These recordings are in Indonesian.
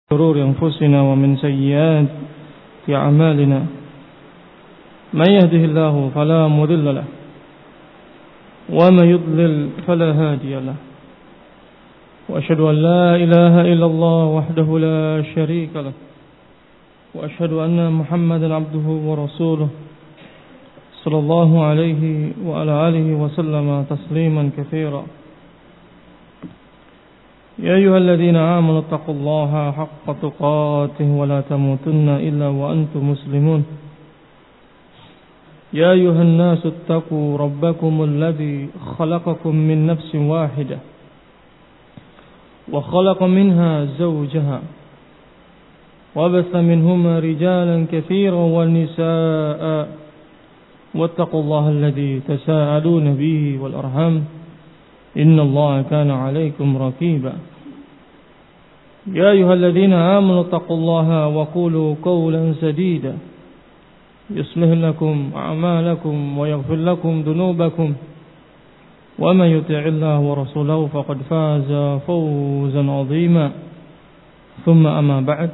شرور أنفسنا ومن سيئات أعمالنا من يهده الله فلا مضل له ومن يضلل فلا هادي له وأشهد أن لا إله إلا الله وحده لا شريك له وأشهد أن محمدا عبده ورسوله صلى الله عليه وعلى آله وسلم تسليما كثيرا يا أيها الذين آمنوا اتقوا الله حق تقاته ولا تموتن إلا وأنتم مسلمون يا أيها الناس اتقوا ربكم الذي خلقكم من نفس واحدة وخلق منها زوجها وبث منهما رجالا كثيرا والنساء واتقوا الله الذي تساءلون به والأرحام إن الله كان عليكم رقيبا يا أيها الذين آمنوا اتقوا الله وقولوا قولا سديدا يصلح لكم أعمالكم ويغفر لكم ذنوبكم ومن يطع الله ورسوله فقد فاز فوزا عظيما ثم أما بعد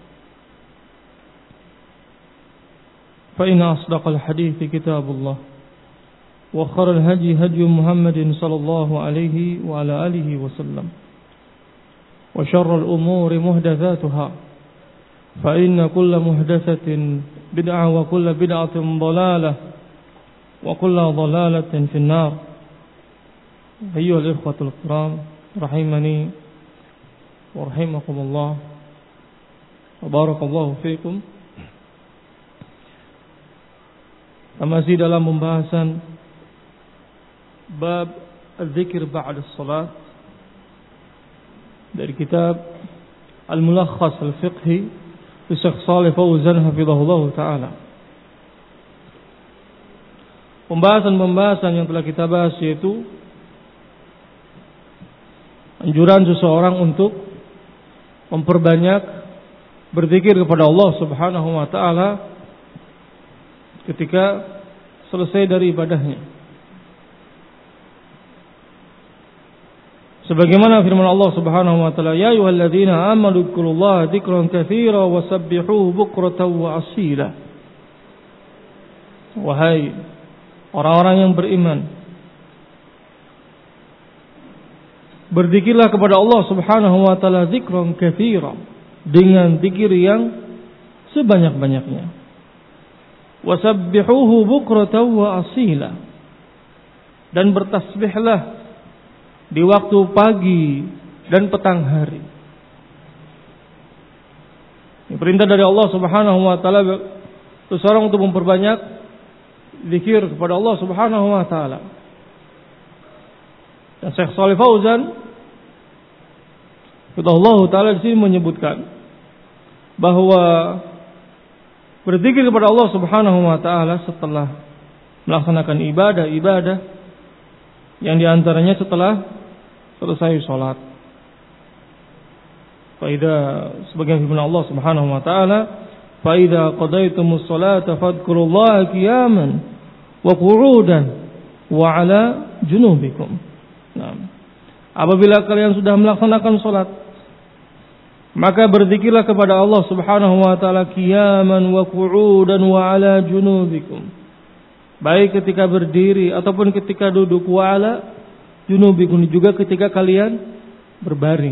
فإن أصدق الحديث كتاب الله وخير الهدي هدي محمد صلى الله عليه وعلى آله وسلم وشر الأمور محدثاتها فإن كل محدثة بدعة وكل بدعة ضلالة وكل ضلالة في النار. أيها الإخوة الكرام رحمني ورحمكم الله وبارك الله فيكم. Masih dalam pembahasan bab al-dzikr ba'da as-salat dari kitab Al-Mulakhas Al-Fiqhi li Syekh Shalih Fauzan hafizahullah taala. Pembahasan yang telah kita bahas yaitu anjuran seseorang untuk memperbanyak berzikir kepada Allah Subhanahu wa taala ketika selesai dari ibadahnya. Sebagaimana firman Allah Subhanahu wa taala, ya ayyuhalladzina amanu dzkurullaha dzikran katsiran wasabbihuhu bukratan wa asila. Wahai orang-orang yang beriman, berzikirlah kepada Allah Subhanahu wa taala dzikran katsiran, dengan zikir yang sebanyak-banyaknya. Wasabbihuhu bukratan wa asila, dan bertasbihlah di waktu pagi dan petang hari. Ini perintah dari Allah Subhanahu wa taala seseorang untuk memperbanyak zikir kepada Allah Subhanahu wa taala. Dan Syekh Shalih Fauzan Allah taala di sini menyebutkan bahwa berzikir kepada Allah Subhanahu wa taala setelah melaksanakan ibadah-ibadah yang diantaranya setelah selesai sholat. Sebagian firman Allah Subhanahu wa taala, fa idza qadaytumus sholata fadhkurullaha qiyaman wa qu'udan wa 'ala junubikum. Nah, apabila kalian sudah melaksanakan sholat, maka berzikirlah kepada Allah Subhanahu wa taala qiyaman wa qu'udan wa 'ala junubikum. Baik ketika berdiri ataupun ketika duduk, wa 'ala junubikum, juga ketika kalian berbaring.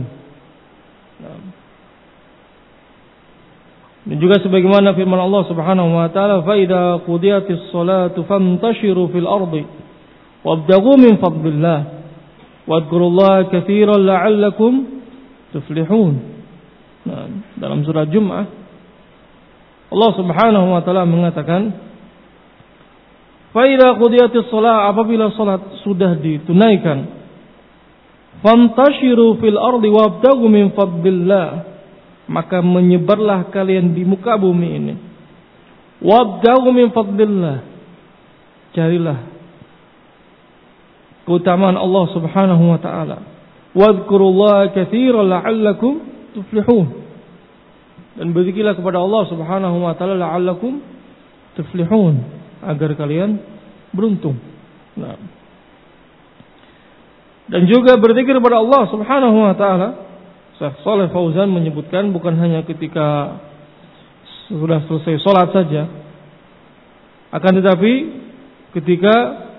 Dan juga sebagaimana firman Allah Subhanahu wa taala, fa idza qudiyatis shalatu fantashiru fil ardi wabtaghu min fadlillah wadhkurullaha katsiran la'allakum tuflihun. Nah, dalam surah Jum'ah Allah Subhanahu wa taala mengatakan, Fa'idha qudiyatis shalah, apabila salat sudah ditunaikan, fantashiru fil ardi wabtaghu min fadlillah, maka menyebarlah kalian di muka bumi ini. Wabtaghu min fadlillah, carilah keutamaan Allah Subhanahu wa taala. Wadhkurullaha katsiran la'allakum tuflihun, dan berzikirlah kepada Allah Subhanahu wa taala la'allakum tuflihun, agar kalian beruntung. Nah. Dan juga berzikir kepada Allah Subhanahu wa taala Syekh Shalih Fauzan menyebutkan bukan hanya ketika sudah selesai sholat saja, akan tetapi ketika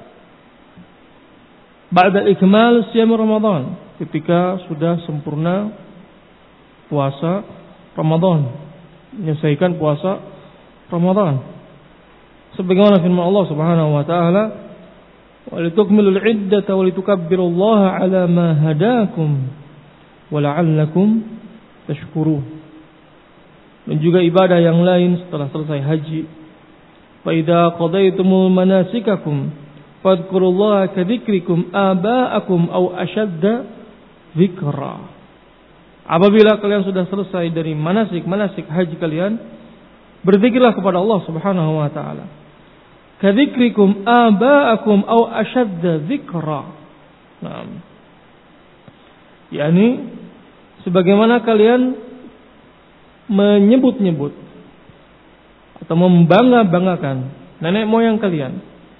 ba'da ikmal siyam Ramadan, ketika sudah sempurna puasa Ramadan, menyelesaikan puasa Ramadan. Sebagaimana firman Allah Subhanahu wa taala, "Wa litukmilul 'iddata wa litukabbirullaha 'ala ma hadakum wa la'allakum tashkurun." Dan juga ibadah yang lain setelah selesai haji. "Fa idza qadaytumul manasikakum fadhkurullaha kadzikrikum aba'akum aw ashadda dzikra." Apabila kalian sudah selesai dari manasik haji kalian, berzikirlah kepada Allah Subhanahu wa taala. Kadzikrikum aba'akum aw ashadda dzikra. Nah, yakni sebagaimana kalian menyebut-nyebut atau membangga-banggakan nenek moyang kalian.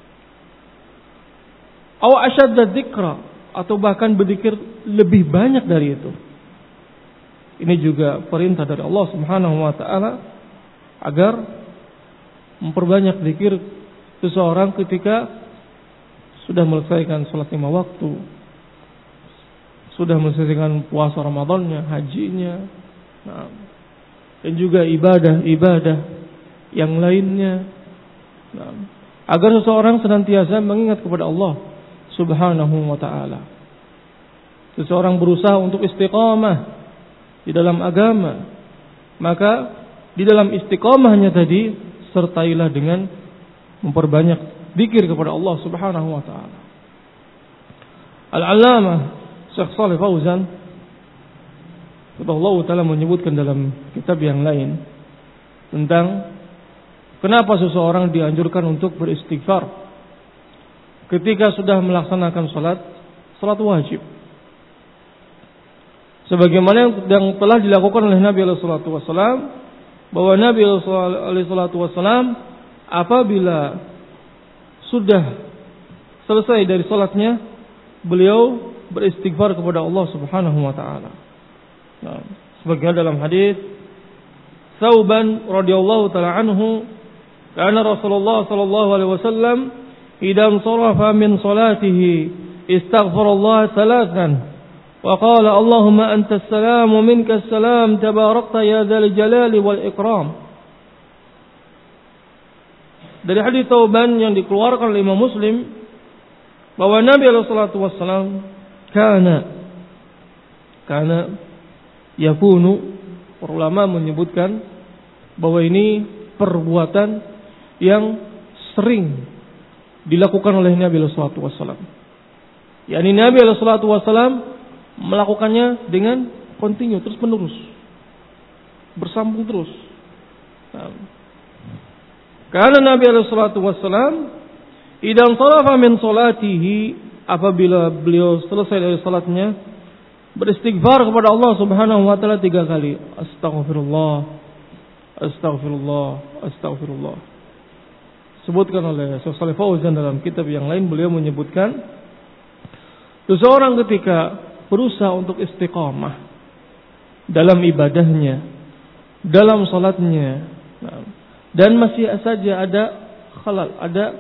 Aw ashadda dzikra, atau bahkan berzikir lebih banyak dari itu. Ini juga perintah dari Allah Subhanahu wa taala agar memperbanyak zikir seseorang ketika sudah menyelesaikan salat 5 waktu, sudah menyelesaikan puasa Ramadannya, hajinya, dan juga ibadah-ibadah yang lainnya. Agar seseorang senantiasa mengingat kepada Allah Subhanahu wa taala. Seseorang berusaha untuk istiqamah di dalam agama, maka di dalam istiqamahnya tadi sertailah dengan memperbanyak zikir kepada Allah Subhanahu wa taala. Al-Allamah Syekh Shalih Fauzan Allah taala menyebutkan dalam kitab yang lain tentang kenapa seseorang dianjurkan untuk beristighfar ketika sudah melaksanakan salat wajib. Sebagaimana yang telah dilakukan oleh Nabi sallallahu alaihi wasallam, bahwa Nabi sallallahu alaihi wasallam apabila sudah selesai dari salatnya, beliau beristighfar kepada Allah Subhanahu wa taala. Nah, sebagaimana dalam hadis Tsauban radhiyallahu taala anhu, kana Rasulullah sallallahu alaihi wasallam idza sharafa min salatihi istaghfarallah thalathan wa qala Allahumma antas salam wa minkas salam tabarakta ya dzal jalali wal ikram. Dari hadis Tsauban yang dikeluarkan oleh Imam Muslim, bahwa Nabi sallallahu alaihi wasallam kana yakunu, para ulama menyebutkan bahwa ini perbuatan yang sering dilakukan oleh Nabi sallallahu alaihi wasallam. yakni Nabi sallallahu alaihi wasallam melakukannya dengan kontinu, terus menerus, bersambung terus. Karena Nabi sallallahu alaihi wasallam idan sarafa min salatihi, apabila beliau selesai dari salatnya, beristighfar kepada Allah Subhanahu wa taala 3 kali. Astaghfirullah, astaghfirullah, astaghfirullah. Sebutkan oleh Syekh Shalih Fauzan dalam kitab yang lain, beliau menyebutkan seseorang ketika berusaha untuk istiqamah dalam ibadahnya, dalam salatnya, dan masih saja ada khalal, ada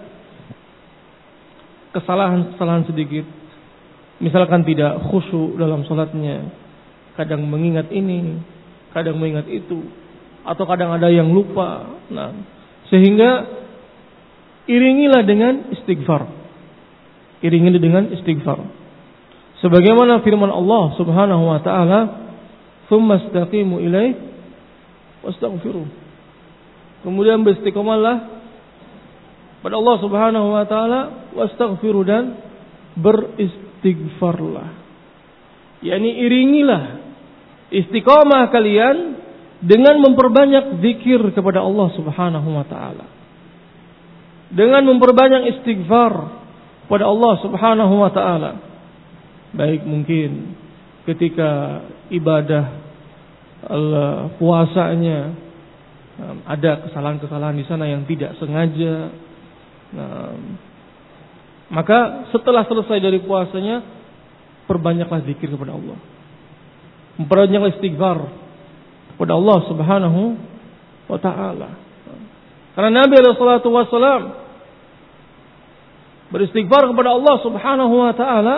kesalahan sedikit, misalkan tidak khusyuk dalam salatnya, kadang mengingat ini, kadang mengingat itu, atau kadang ada yang lupa. Sehingga iringilah dengan istighfar. Iringilah dengan istighfar. Sebagaimana firman Allah Subhanahu wa taala, "Tsumma istaqimu ilaihi wastaghfiruh." Kemudian beristiqamalah pada Allah Subhanahu wa taala, wastaghfiru, dan beristighfarlah. yakni iringilah istiqamah kalian dengan memperbanyak zikir kepada Allah Subhanahu wa taala. Dengan memperbanyak istighfar kepada Allah Subhanahu wa taala. Baik mungkin ketika ibadah puasanya ada kesalahan-kesalahan di sana yang tidak sengaja. Maka setelah selesai dari puasanya, perbanyaklah zikir kepada Allah. memperbanyak istighfar kepada Allah Subhanahu wa taala. Karena Nabi alaihi salatu wasallam beristighfar kepada Allah Subhanahu wa taala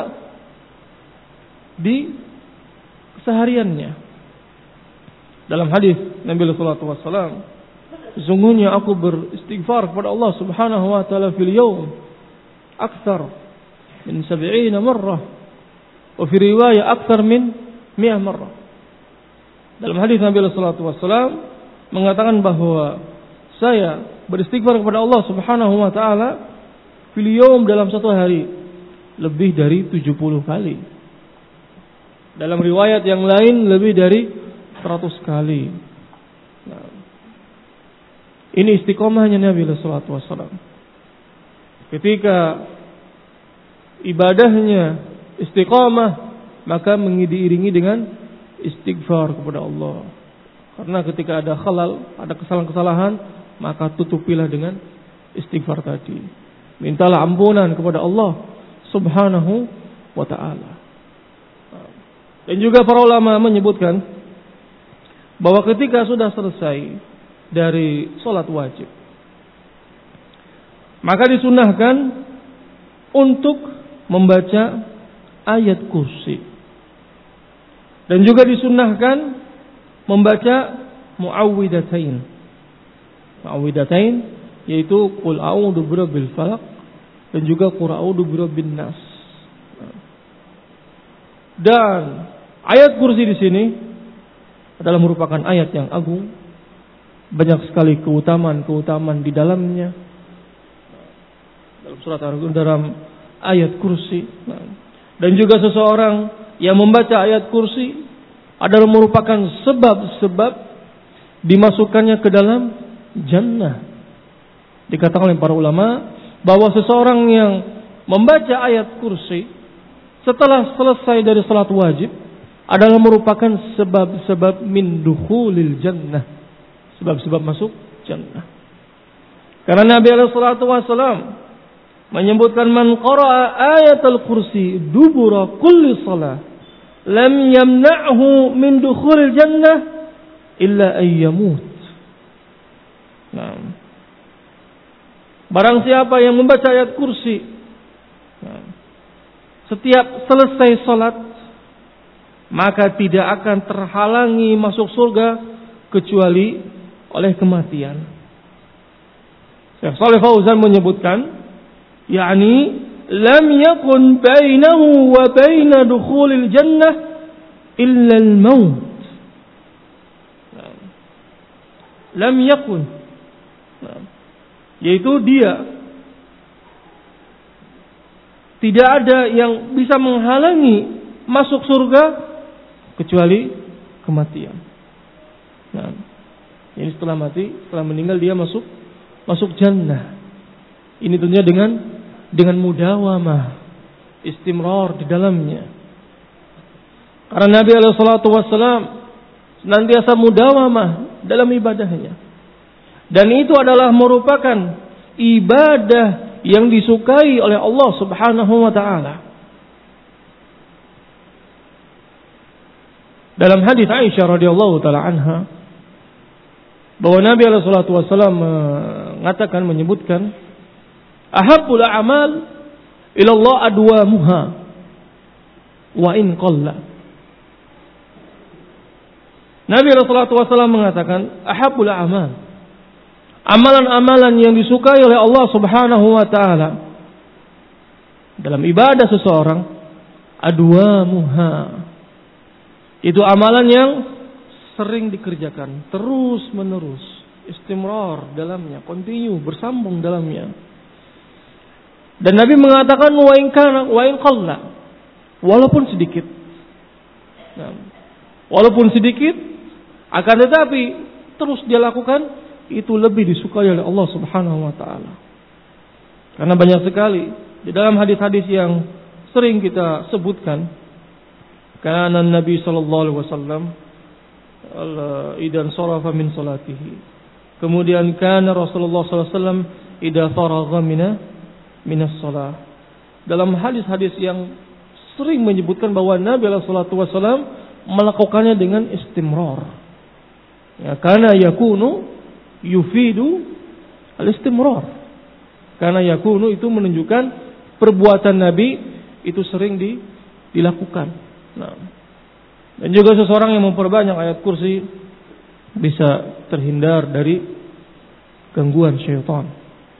di kesehariannya. Dalam hadis Nabi alaihi salatu wasallam, sesungguhnya aku beristighfar kepada Allah Subhanahu wa taala fil yaum akthar min 70 marrah wa fi riwayah akthar min 100 marrah. Dalam hadis Nabi alaihi salatu wasallam mengatakan bahwa saya beristighfar kepada Allah Subhanahu wa taala fil yaum dalam satu hari lebih dari 70 kali. Dalam riwayat yang lain lebih dari 100 kali. Nah, ini istiqomahnya Nabi sallallahu alaihi wasallam. Ketika ibadahnya istiqomah, maka diiringi dengan istighfar kepada Allah. Karena ketika ada khalal, ada kesalahan-kesalahan, maka tutupilah dengan istighfar tadi. Mintalah ampunan kepada Allah Subhanahu wa ta'ala. Dan juga para ulama menyebutkan bahwa ketika sudah selesai dari sholat wajib, maka disunahkan untuk membaca ayat kursi. Dan juga disunahkan membaca muawwidatain. Muawwidatain yaitu qul a'udzu birabbil falaq dan juga qul a'udzu birabbin nas. Dan ayat kursi di sini adalah merupakan ayat yang agung. Banyak sekali keutamaan di dalamnya. Dalam surat Al-Qur'an dalam ayat kursi. Dan juga seseorang yang membaca ayat kursi adalah merupakan sebab-sebab dimasukkannya ke dalam jannah. Dikatakan oleh para ulama bahwa seseorang yang membaca ayat kursi setelah selesai dari salat wajib adalah merupakan sebab-sebab min dukhulil jannah, sebab-sebab masuk jannah. Karena Nabi alaihi salatu wasallam menyebutkan man qara'a ayatul kursi dubura kulli salah lam yamna'hu min dukhulil jannah illa ayyamut. Nah, barang siapa yang membaca ayat kursi setiap selesai salat, maka tidak akan terhalangi masuk surga kecuali oleh kematian. Syekh Shalih Fauzan menyebutkan, yakni lam yakun bainahu wa baina dukhulil jannah illa al-maut. Lam yakun, yaitu dia tidak ada yang bisa menghalangi masuk surga kecuali kematian. Nah, ini setelah mati, setelah meninggal dia masuk jannah. Ini tentunya dengan mudawamah, istimrar di dalamnya. Karena Nabi alaihi salatu wasallam senantiasa mudawamah dalam ibadahnya. Dan itu adalah merupakan ibadah yang disukai oleh Allah Subhanahu wa taala. Dalam hadis Aisyah radhiyallahu taala anha bahwa Nabi alaihi salatu wasallam menyebutkan ahabbul a'mal ila Allah adwamuha wa in qalla. Nabi alaihi salatu wasallam mengatakan ahabbul a'mal, amalan-amalan yang disukai oleh Allah Subhanahu wa taala dalam ibadah seseorang adwamuha, itu amalan yang sering dikerjakan terus menerus, istimrar dalamnya, continue, bersambung dalamnya. Dan Nabi mengatakan wa in qalla, walaupun sedikit. Nah, walaupun sedikit, akan tetapi terus dia lakukan, itu lebih disukai oleh Allah Subhanahu wa taala. Karena banyak sekali di dalam hadis-hadis yang sering kita sebutkan, kana Nabi sallallahu alaihi wasallam idan sarafa min salatihi. Kemudian kana Rasulullah sallallahu alaihi wasallam idza faragha minas shalah. Dalam hadis-hadis yang sering menyebutkan bahwa Nabi sallallahu alaihi wasallam melakukannya dengan istimrar. Ya, karena yakunu yufidu al-istimrar. Karena yakunu itu menunjukkan perbuatan Nabi itu sering dilakukan. Nah, dan juga seseorang yang memperbanyak ayat kursi bisa terhindar dari gangguan syaitan.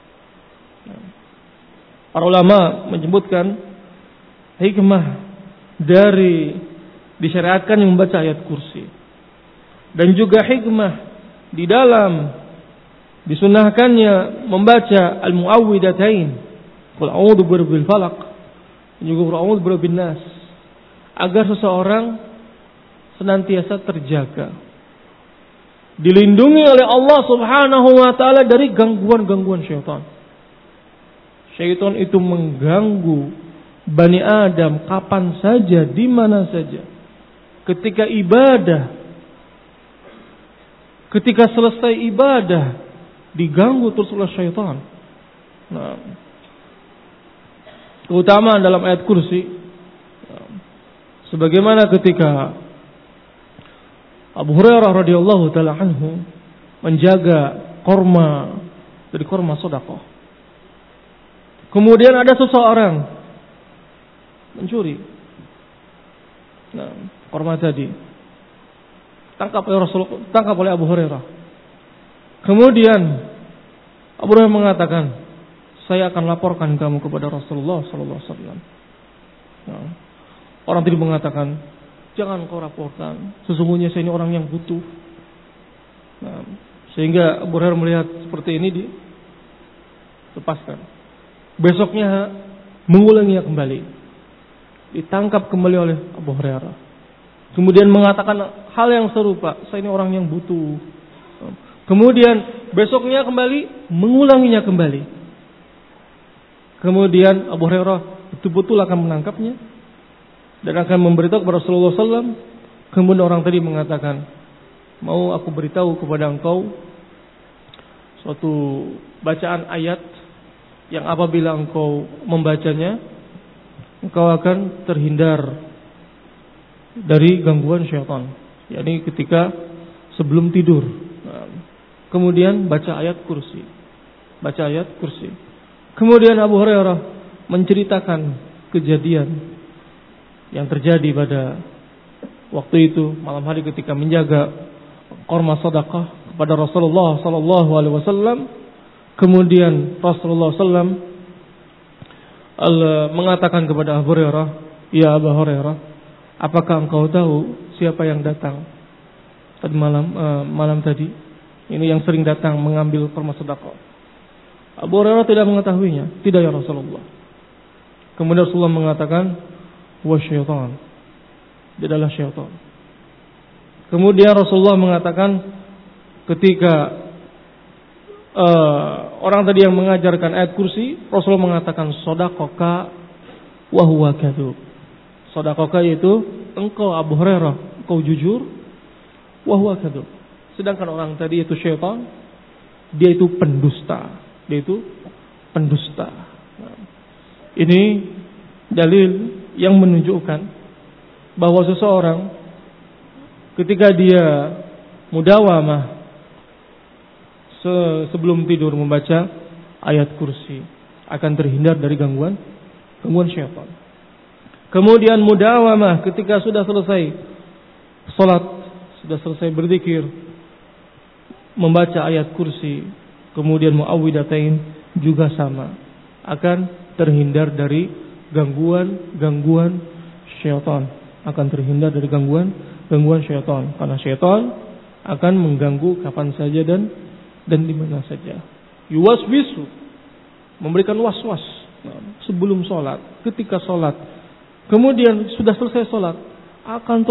Para ulama menyebutkan hikmah dari disyariatkan yang membaca ayat kursi, dan juga hikmah di dalam disunahkannya membaca al-muawwidatain, qul a'udzu birabbil falaq, dan juga qul a'udzu birabbin nas, agar seseorang senantiasa terjaga, dilindungi oleh Allah Subhanahu wa taala dari gangguan-gangguan syaitan. Syaitan itu mengganggu Bani Adam kapan saja, di mana saja. Ketika ibadah, ketika selesai ibadah, diganggu terus oleh syaitan. Nah, keutamaan dalam ayat kursi, sebagaimana ketika Abu Hurairah radhiyallahu taala anhu menjaga korma dari korma sedekah. Kemudian ada seseorang mencuri. Nah, korma tadi tangkap oleh Abu Hurairah. Kemudian Abu Hurairah mengatakan, saya akan laporkan kamu kepada Rasulullah sallallahu alaihi wasallam. Nah, orang tadi mengatakan, jangan kau laporkan, sesungguhnya saya ini orang yang butuh. Nah, sehingga Abu Hurairah melihat seperti ini, dilepaskan. Besoknya mengulanginya kembali, ditangkap kembali oleh Abu Hurairah. Kemudian mengatakan hal yang serupa, saya ini orang yang butuh. Kemudian besoknya kembali, mengulanginya kembali. Kemudian Abu Hurairah betul-betul akan menangkapnya dan akan memberitahu kepada Rasulullah SAW. Kemudian orang tadi mengatakan, mau aku beritahu kepada engkau suatu bacaan ayat yang apabila engkau membacanya, engkau akan terhindar dari gangguan syaitan, yakni ketika sebelum tidur. Kemudian baca ayat kursi. Baca ayat kursi. Kemudian Abu Hurairah menceritakan kejadian yang terjadi pada waktu itu malam hari ketika menjaga korma sedekah kepada Rasulullah sallallahu alaihi wasallam. Kemudian Rasulullah sallam mengatakan kepada Abu Hurairah, "Ya Abu Hurairah, apakah engkau tahu siapa yang datang tadi malam tadi? Ini yang sering datang mengambil korma sedekah." Abu Hurairah tidak mengetahuinya. "Tidak ya Rasulullah." Kemudian Rasulullah mengatakan, "Wa syaitan." Dia adalah syaitan. Kemudian Rasulullah mengatakan ketika orang tadi yang mengajarkan ayat kursi, Rasulullah mengatakan, "Shadaqaka wa huwa kadzub." Shadaqaka yaitu engkau Abu Hurairah, engkau jujur, wa huwa kadzub. Sedangkan orang tadi itu syaitan, dia itu pendusta. Dia itu pendusta. Nah, ini dalil yang menunjukkan bahwa seseorang ketika dia mudawamah sebelum tidur membaca ayat kursi akan terhindar dari gangguan syaitan. Kemudian mudawamah ketika sudah selesai salat, sudah selesai berzikir, membaca ayat kursi, kemudian muawwidatain juga sama, akan terhindar dari gangguan syaitan, akan terhindar dari gangguan syaitan, karena syaitan akan mengganggu kapan saja dan di mana saja. Yuwaswisu, memberikan waswas sebelum sholat, ketika sholat, kemudian sudah selesai sholat, akan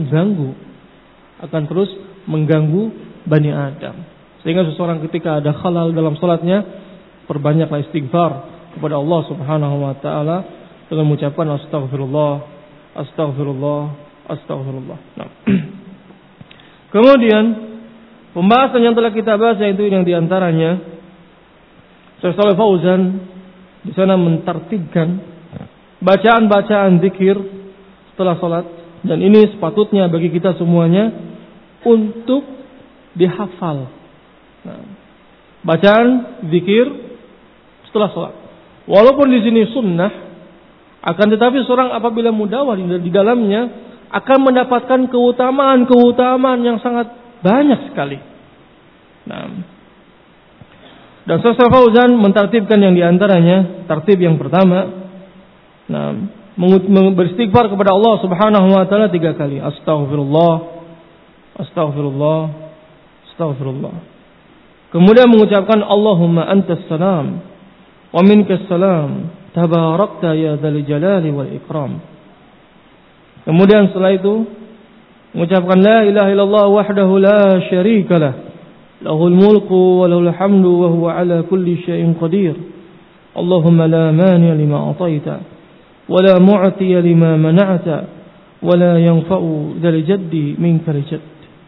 terus mengganggu Bani Adam. Sehingga seseorang ketika ada khalal dalam sholatnya, perbanyaklah istighfar kepada Allah Subhanahu wa taala dengan mengucapkan astagfirullah, astagfirullah, astagfirullah. Nah. Kemudian pembahasan yang telah kita bahas yaitu yang diantaranya Syekh Shalih Fauzan di sana mentertibkan bacaan-bacaan zikir setelah salat Dan ini sepatutnya bagi kita semuanya untuk dihafal. Nah, bacaan zikir setelah sholat. Walaupun di sini sunnah, akan tetapi seorang apabila mudawwar di dalamnya akan mendapatkan keutamaan yang sangat banyak sekali. Nah, dan Syekh Fauzan mentartibkan yang diantaranya, tartib yang pertama, beristighfar kepada Allah Subhanahu wa taala 3 kali. Astaghfirullah, astaghfirullah, astaghfirullah. Kemudian mengucapkan Allahumma antas salam wa minkas salam, tabarakta ya dzal jalali wal ikram. Kemudian setelah itu mengucapkan la ilaha illallah wahdahu la syarika lah, lahul mulku wa lahul hamdu wa huwa ala kulli syai'in qadir. Allahumma la mani'a lima ataita wa la mu'tiya lima mana'ta wa la yanfa'u dzal jaddi minkal jadd.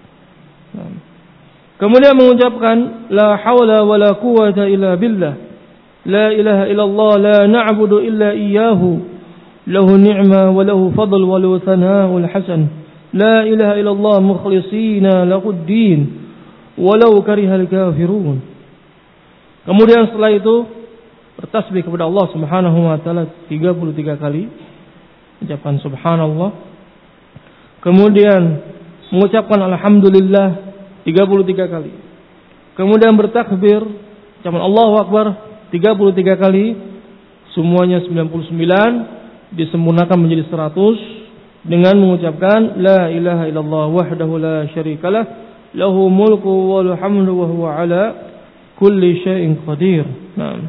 Kemudian mengucapkan la haula wa la quwwata illa billah, la ilaha illallah la na'budu illa iyyahu, lahu ni'ma wa lahu fadl wa lahu thana'ul hasan, la ilaha illallah mukhlishina lahud din walau karihal kafirun. Kemudian setelah itu bertasbih kepada Allah Subhanahu wa taala 33 kali, ucapkan subhanallah. Kemudian mengucapkan alhamdulillah 33 kali. Kemudian bertakbir, ucapan Allahu akbar 33 kali. Semuanya 99 disempurnakan menjadi 100 dengan mengucapkan la ilaha illallah wahdahu la syarikalah, lahu mulku wa lahu hamdu wa huwa ala kulli syai'in qadir. Nah.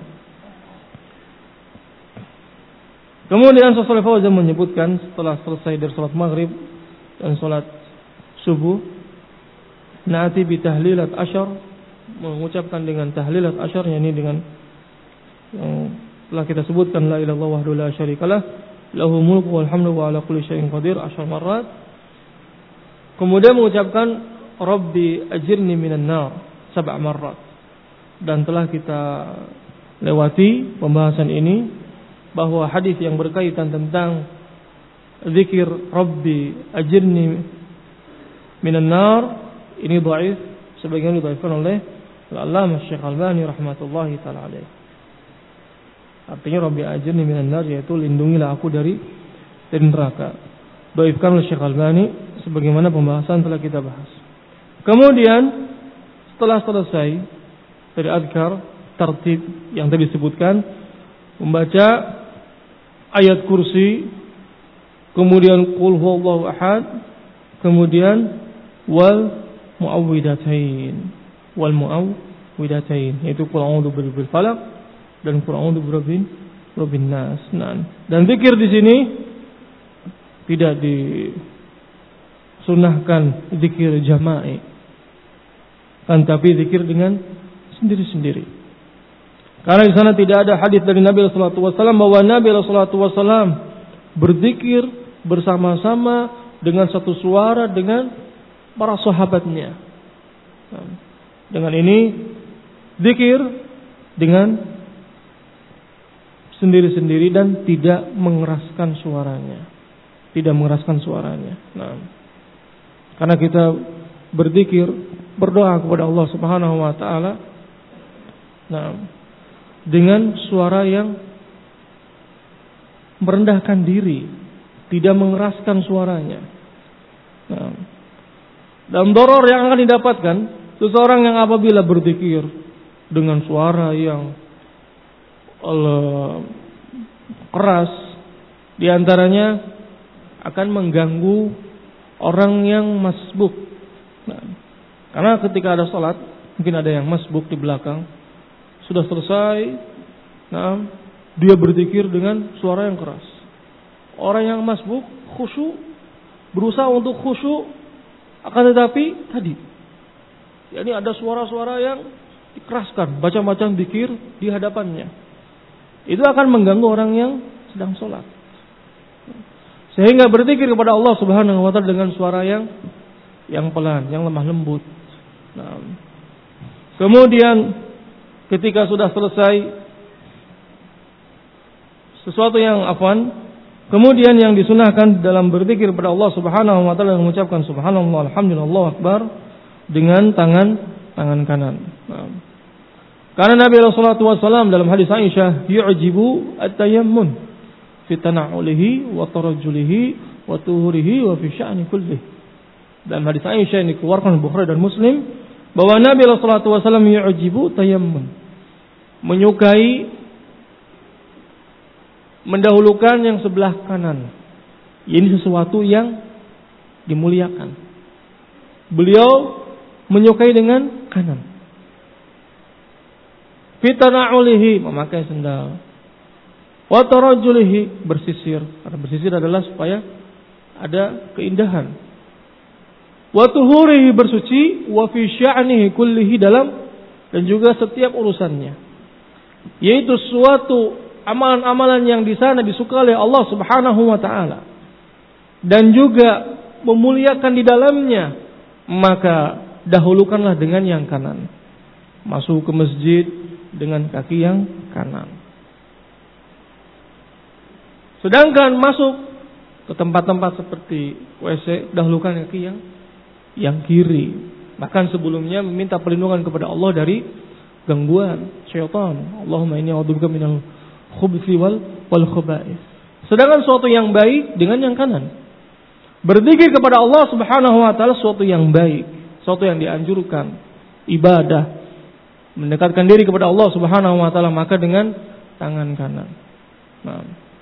Kemudian Syekh Fauzan menyebutkan setelah selesai dari salat maghrib dan salat subuh, na'ti bi tahlilat asyar, mengucapkan dengan tahlilat asyar, yakni dengan yang telah kita sebutkan la ilaha illallah wahdahu la syarikalah, lahu mulku wal hamdu wa ala kulli syai'in qadir 10 marat. Kemudian mengucapkan Rabbi ajirni minan nar 7 marat. Dan telah kita lewati pembahasan ini bahwa hadis yang berkaitan tentang zikir Rabbi ajirni minan nar ini dhaif, sebagian didhaifkan oleh Al-Allamah Syekh Albani rahmatullahi taala alaih. Artinya Rabbi ajirni minan nar yaitu lindungilah aku dari neraka. Dhaifkan oleh Syekh Albani sebagaimana pembahasan telah kita bahas. Kemudian setelah selesai dari azkar tertib yang tadi disebutkan, membaca ayat kursi, kemudian qul huwallahu ahad, kemudian wal muawwidatain, yaitu qul a'udzu birabbil falaq dan qul a'udzu birabbin nas. Dan zikir di sini tidak disunahkan zikir jama'i, kan tapi zikir dengan sendiri-sendiri. Karena di sana tidak ada hadis dari Nabi sallallahu alaihi wasallam bahwa Nabi sallallahu alaihi wasallam berzikir bersama-sama dengan satu suara dengan para sahabatnya. Dengan ini zikir dengan sendiri-sendiri dan tidak mengeraskan suaranya. Nah, karena kita berzikir, berdoa kepada Allah Subhanahu wa taala, dengan suara yang merendahkan diri, tidak mengeraskan suaranya. Dan doror yang akan didapatkan seseorang yang apabila berzikir dengan suara yang keras, diantaranya akan mengganggu orang yang masbuk. Karena ketika ada salat, mungkin ada yang masbuk di belakang, sudah selesai, dia berzikir dengan suara yang keras. Orang yang masbuk khusyuk, berusaha untuk khusyuk, akan tetapi tadi, yakni ada suara-suara yang dikeraskan, baca-baca zikir di hadapannya. Itu akan mengganggu orang yang sedang sholat. Sehingga berzikir kepada Allah Subhanahu wa taala dengan suara yang pelan, yang lemah lembut. Kemudian ketika sudah selesai sesuatu yang Kemudian yang disunahkan dalam berzikir kepada Allah Subhanahu wa taala mengucapkan subhanallah alhamdulillah Allahu akbar dengan tangan kanan. Nah. Karena Nabi sallallahu alaihi wasallam dalam hadis Aisyah yu'jibu at-tayammun fi tana'ulihi wa tarajjulihi wa tuhurihi wa fi sya'ni kullih. Dalam hadis Aisyah yang dikeluarkan Bukhari dan Muslim bahwa Nabi sallallahu alaihi wasallam yu'jibu tayammun, menyukai mendahulukan yang sebelah kanan. Ini sesuatu yang dimuliakan. Beliau menyukai dengan kanan. Fitana'ulihi, memakai sendal. Wa tarajjulihi, bersisir. Karena bersisir adalah supaya ada keindahan. Wa tuhurihi, bersuci. Wa fi sya'nihi kullihi, dalam dan juga setiap urusannya. Yaitu suatu amalan-amalan yang di sana disukai oleh Allah Subhanahu wa taala. Dan juga memuliakan di dalamnya, maka dahulukanlah dengan yang kanan. Masuk ke masjid dengan kaki yang kanan. Sedangkan masuk ke tempat-tempat seperti WC, dahulukan kaki yang kiri. Bahkan sebelumnya meminta perlindungan kepada Allah dari gangguan syaitan. Allahumma inni a'udzubika minal khubuthi wal khaba'ith. Sedangkan suatu yang baik dengan yang kanan. Berzikir kepada Allah Subhanahu wa taala suatu yang baik, suatu yang dianjurkan, ibadah, mendekatkan diri kepada Allah Subhanahu wa taala, maka dengan tangan kanan. Nah.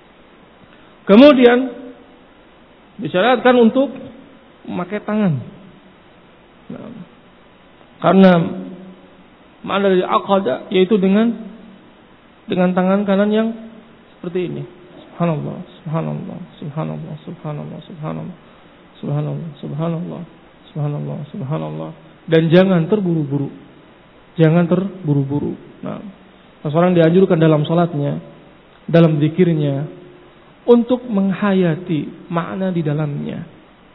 Kemudian disyaratkan untuk memakai tangan. Nah. Karena makna dari aqada yaitu dengan tangan kanan yang seperti ini. Subhanallah, subhanallah, subhanallah, subhanallah, subhanallah, subhanallah, subhanallah, subhanallah, subhanallah. Dan jangan terburu-buru. Jangan terburu-buru. Nah, seseorang dianjurkan dalam salatnya, dalam zikirnya, untuk menghayati makna di dalamnya.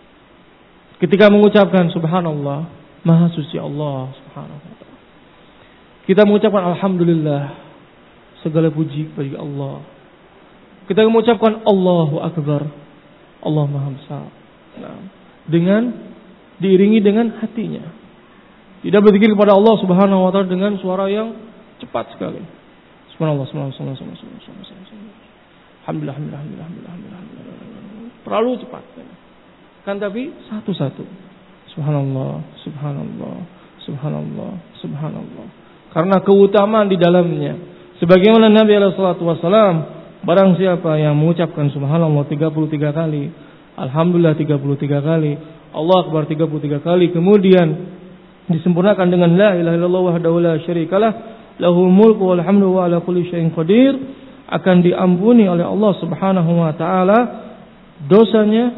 Ketika mengucapkan subhanallah, maha suci Allah Subhanahu wa taala. Kita mengucapkan alhamdulillah, segala puji bagi Allah. Kita mengucapkan Allahu akbar, Allah maha besar. Nah, dengan diiringi dengan hatinya. Tidak berzikir kepada Allah Subhanahu wa taala dengan suara yang cepat sekali. Subhanallah, subhanallah, subhanallah, subhanallah. Alhamdulillah, alhamdulillah, alhamdulillah, alhamdulillah. Terlalu cepat. Kan tapi satu-satu. Subhanallah, subhanallah, subhanallah, subhanallah. Karena keutamaan di dalamnya. Sebagaimana Nabi sallallahu alaihi wasallam, barang siapa yang mengucapkan subhanallah 33 kali, alhamdulillah 33 kali, Allah akbar 33 kali, kemudian disempurnakan dengan la ilaha illallah wahdahu la syarikalah lahul mulku wal hamdu wa ala kulli syai'in qadir, akan diampuni oleh Allah Subhanahu wa taala dosanya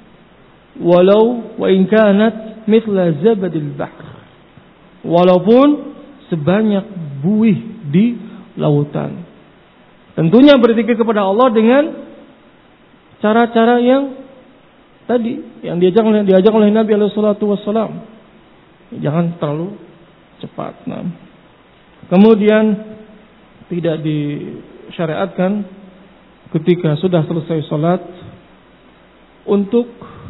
walau wa in kanat mithla zabadil bahr, walaupun sebanyak buih di lautan. Tentunya berzikir kepada Allah dengan cara-cara yang tadi yang diajak oleh Nabi sallallahu alaihi wasallam. Jangan terlalu cepat. Nah. Kemudian tidak disyariatkan ketika sudah selesai salat untuk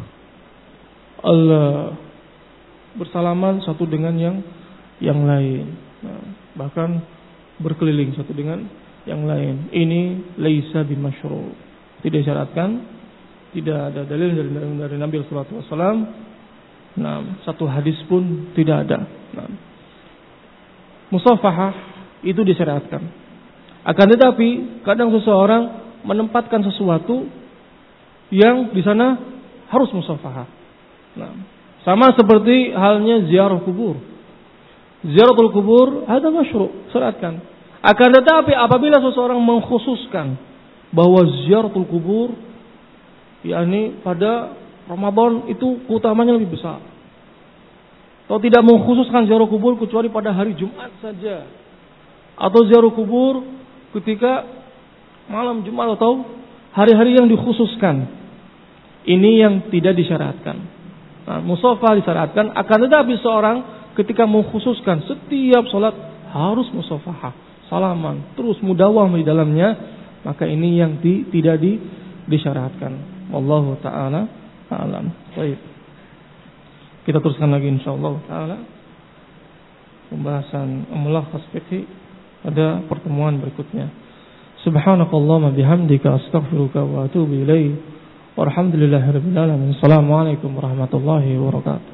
bersalaman satu dengan yang lain. Nah, bahkan berkeliling satu dengan yang lain. Ini laisa bimasyru'. Tidak disyaratkan, tidak ada dalil dari Nabi sallallahu alaihi wasallam. Nah, satu hadis pun tidak ada. Nah, musafahah itu disyariatkan. Akan tetapi kadang seseorang menempatkan sesuatu yang di sana harus musafahah. Nah, sama seperti halnya ziarah kubur. Ziaratul kubur ada masyru', syariatkan. Akan tetapi apabila seseorang mengkhususkan bahwa ziaratul kubur yakni pada Ramadan itu keutamanya lebih besar. Atau tidak mengkhususkan ziarah kubur kecuali pada hari Jumat saja. Atau ziarah kubur ketika malam Jumat atau hari-hari yang dikhususkan. Ini yang tidak disyaratkan. Nah, musafah disyaratkan, akan tetapi seorang ketika mengkhususkan setiap salat harus musafahah, salaman, terus mudawwam di dalamnya, maka ini yang tidak disyariatkan. Wallahu taala a'lam. Baik. Kita teruskan lagi insyaallah taala pembahasan mulakhas fikih pada pertemuan berikutnya. Subhanakallahumma bihamdika astaghfiruka wa atubu ilaik. Walhamdulillahirabbil alamin. Assalamualaikum warahmatullahi wabarakatuh.